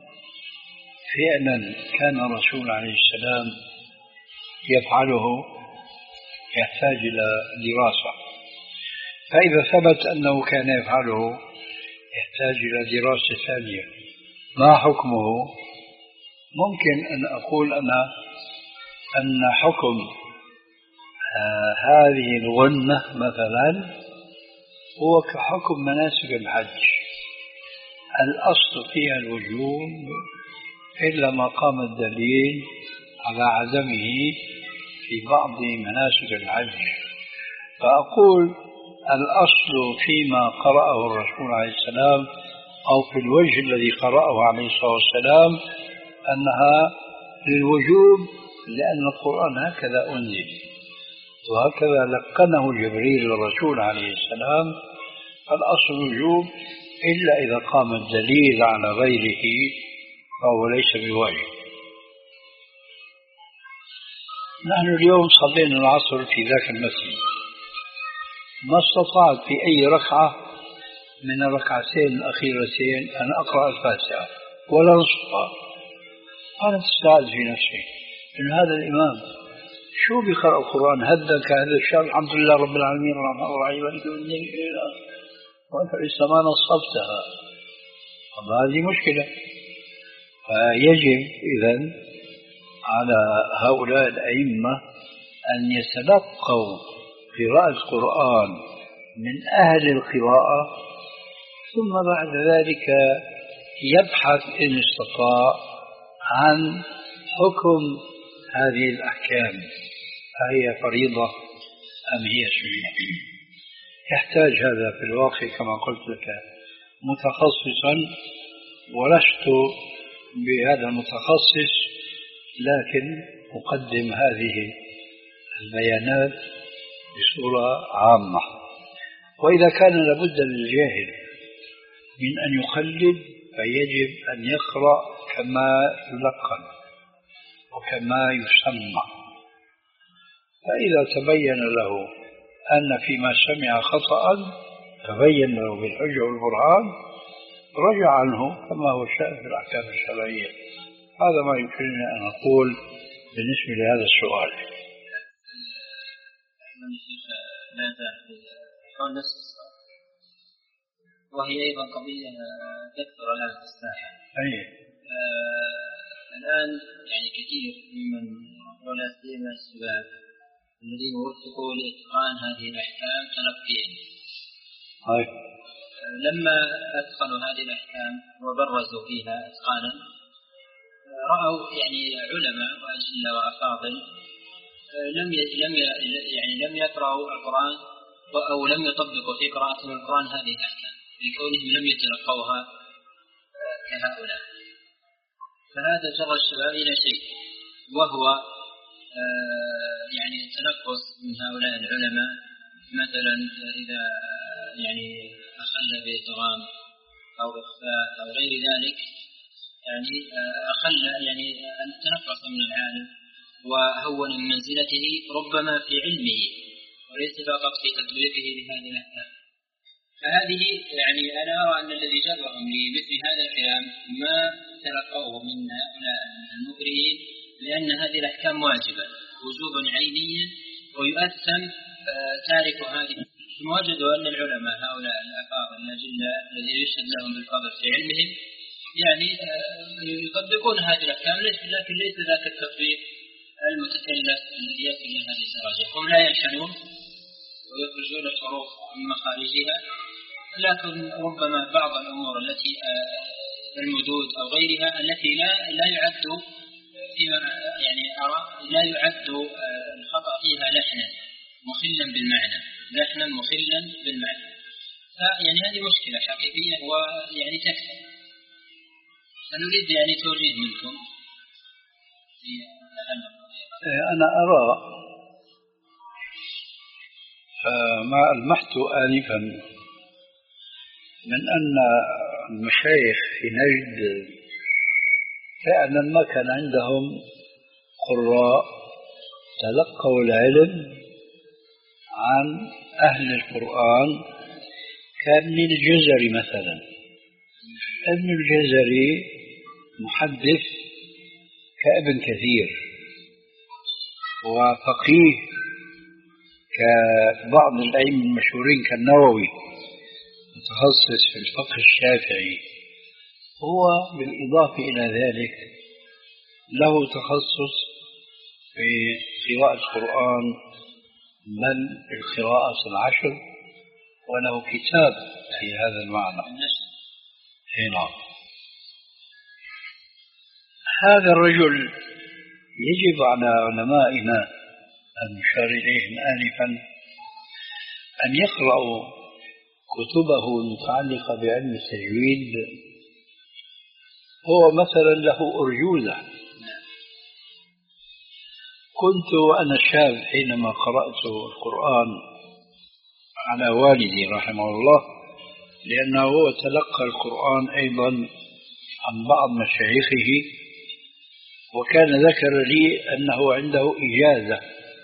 فعلا كان الرسول عليه السلام يفعله؟ يحتاج إلى دراسة. فإذا ثبت أنه كان يفعله يحتاج إلى دراسة ثانية. ما حكمه؟ ممكن أن أقول أنا أن حكم آه هذه الغنة مثلا هو كحكم مناسك الحج، الأصل فيها الوجوب إلا ما قام الدليل على عدمه في بعض مناسك الحج. فأقول الأصل فيما قرأه الرسول عليه السلام أو في الوجه الذي قرأه عليه الصلاة والسلام أنها للوجوب، لأن القرآن هكذا أنزل وهكذا لقنه جبريل للرسول عليه السلام. فالأصل الوجوب إلا إذا قام الدليل على غيره فهو ليس بواجب. نحن اليوم صلينا العصر في ذاك المسجد، ما استطعت في أي ركعة من الركعتين الأخيرتين أن أقرأ الفاتحة ولا نصفها. أنا استعد في نفسي إن هذا الإمام شو بيقرأ القرآن هدك هذا الشهر الحمد لله رب العالمين الرحمن الرحيم مالك يوم الدين وأنت لسه ما نصفتها. طب هذه مشكلة. فيجب إذن على هؤلاء الأئمة أن يتلقوا قراءة القرآن من أهل القراءة، ثم بعد ذلك يبحث إن استطاع عن حكم هذه الأحكام، أهي فريضة أم هي سنة. يحتاج هذا في الواقع كما قلت لك متخصصا، ولست بهذا المتخصص، لكن أقدم هذه البيانات بصورة عامة. وإذا كان لابد للجاهل من أن يقلد فيجب أن يقرأ كما يلقن وكما يسمع. فإذا تبين له أن فيما سمع خطأ تبين له بالحجة والبرهان رجع عنه كما هو الشأن في الأحكام الشرعية. هذا ما يمكنني أن أقول بالنسبة لهذا السؤال.
لا زال حول نفس السؤال، وهي أيضا قضية تكثر الآن في الساحة.
أي
آه الآن يعني كثير ممن ولا سيما الشباب الذين وفقوا لإتقان هذه الأحكام تلقيا.
أي
آه لما أتقنوا هذه الأحكام وبرزوا فيها إتقانا آه رأوا يعني علماء وأجلة وأفاضل لم لم يعني لم يقرأوا القرآن أو لم يطبقوا في قراءتهم القرآن هذه الأحكام لكونهم لم يتلقوها كهؤلاء. فهذا جر الشباب إلى شيء، وهو يعني التنقص من هؤلاء العلماء. مثلا إذا يعني أخل بإدغام أو إخفاء أو غير ذلك، يعني أخل يعني أن تنقص من العالم وهون من منزلته ربما في علمه وليس فقط في تطبيقه لهذه الأحكام. فهذه يعني أنا أرى أن الذي جرهم لمثل هذا الكلام ما تلقوه من هؤلاء المقرئين، لأن هذه الأحكام واجبة وجوبا عينيا ويؤثم تارك هذه. ثم وجدوا أن العلماء هؤلاء الأفاضل الأجلاء الذين يشهد لهم بالفضل في علمهم يعني يطبقون هذه الأحكام لكن ليس ذاك التطبيق المتكلف الذي يصل إلى هذه الدرجة. هم لا يلحنون ويخرجون الحروف من مخارجها، لكن ربما بعض الأمور التي المدود أو غيرها التي لا لا يعد فيما يعني أرى لا يعد الخطأ فيها لحنا مخلا بالمعنى، لحنا مخلا بالمعنى. فيعني هذه مشكلة حقيقية ويعني تكفي. فنريد يعني توجيه منكم في هذا.
أنا أرى ما ألمحت آنفا من أن المشايخ في نجد فعلا ما كان عندهم قراء تلقوا العلم عن أهل القرآن كابن الجزري مثلا. ابن الجزري محدث كابن كثير وفقيه كبعض الأئمة المشهورين كالنووي، متخصص في الفقه الشافعي. هو بالإضافة إلى ذلك له تخصص في قراءة القرآن بل القراءات العشر، وله كتاب في هذا المعنى. هنا هذا الرجل يجب على علمائنا المشار إليهم آنفا أن يقرأوا كتبه المتعلقة بعلم التجويد. هو مثلا له أرجوزة. كنت وأنا شاب حينما قرأت القرآن على والدي رحمه الله، لأنه هو تلقى القرآن أيضا عن بعض مشايخه، وكان ذكر لي أنه عنده إجازة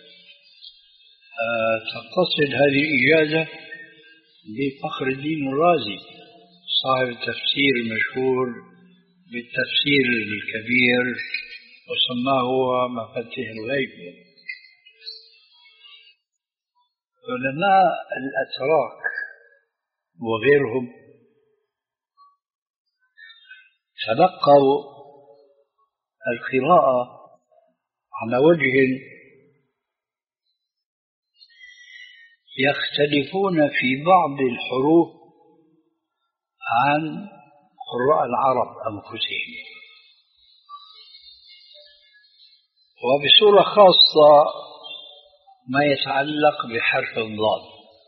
تتصل هذه الإجازة بفخر الدين الرازي صاحب التفسير المشهور بالتفسير الكبير، وسماه مفاتيح الغيب. علماء الأتراك وغيرهم تلقوا القراءة على وجه يختلفون في بعض الحروف عن قراء العرب أنفسهم، وبصورة خاصة ما يتعلق بحرف الضاد.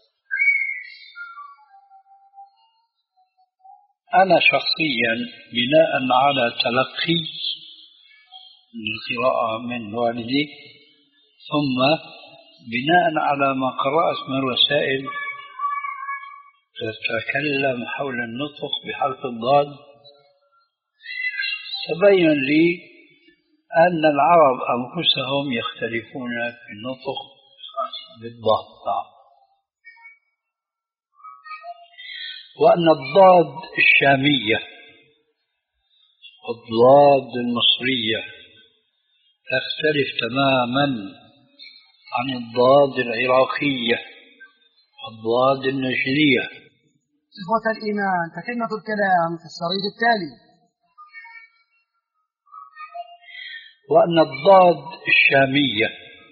أنا شخصيا بناء على تلقي القراءة من والدي، ثم بناء على ما قرأت من رسائل تتكلم حول النطق بحرف الضاد، تبين لي أن العرب أنفسهم يختلفون في النطق بالضاد، وأن الضاد الشامية والضاد المصرية تختلف تماما عن الضاد العراقية والضاد النجدية.
إخوة الإيمان، تتمة الكلام في الشريط التالي.
وأن الضاد الشامية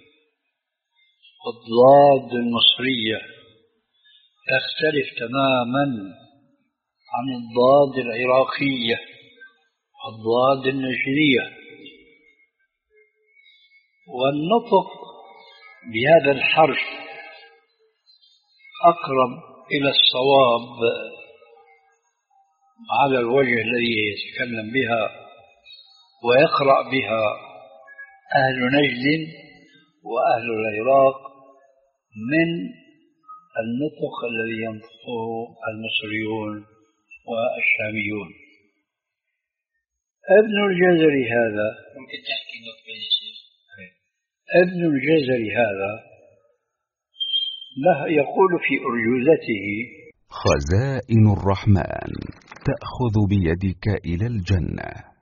والضاد المصرية تختلف تماما عن الضاد العراقية والضاد النجدية، والنطق بهذا الحرف أقرب إلى الصواب على الوجه الذي يتكلم بها ويقرأ بها أهل نجد وأهل العراق من النطق الذي ينطقه المصريون والشاميون. ابن الجزري هذا
ممكن تحكي نقطة يا شيخ.
ابن الجزري هذا له يقول في أرجوزته:
خزائن الرحمن تأخذ بيدك إلى الجنة.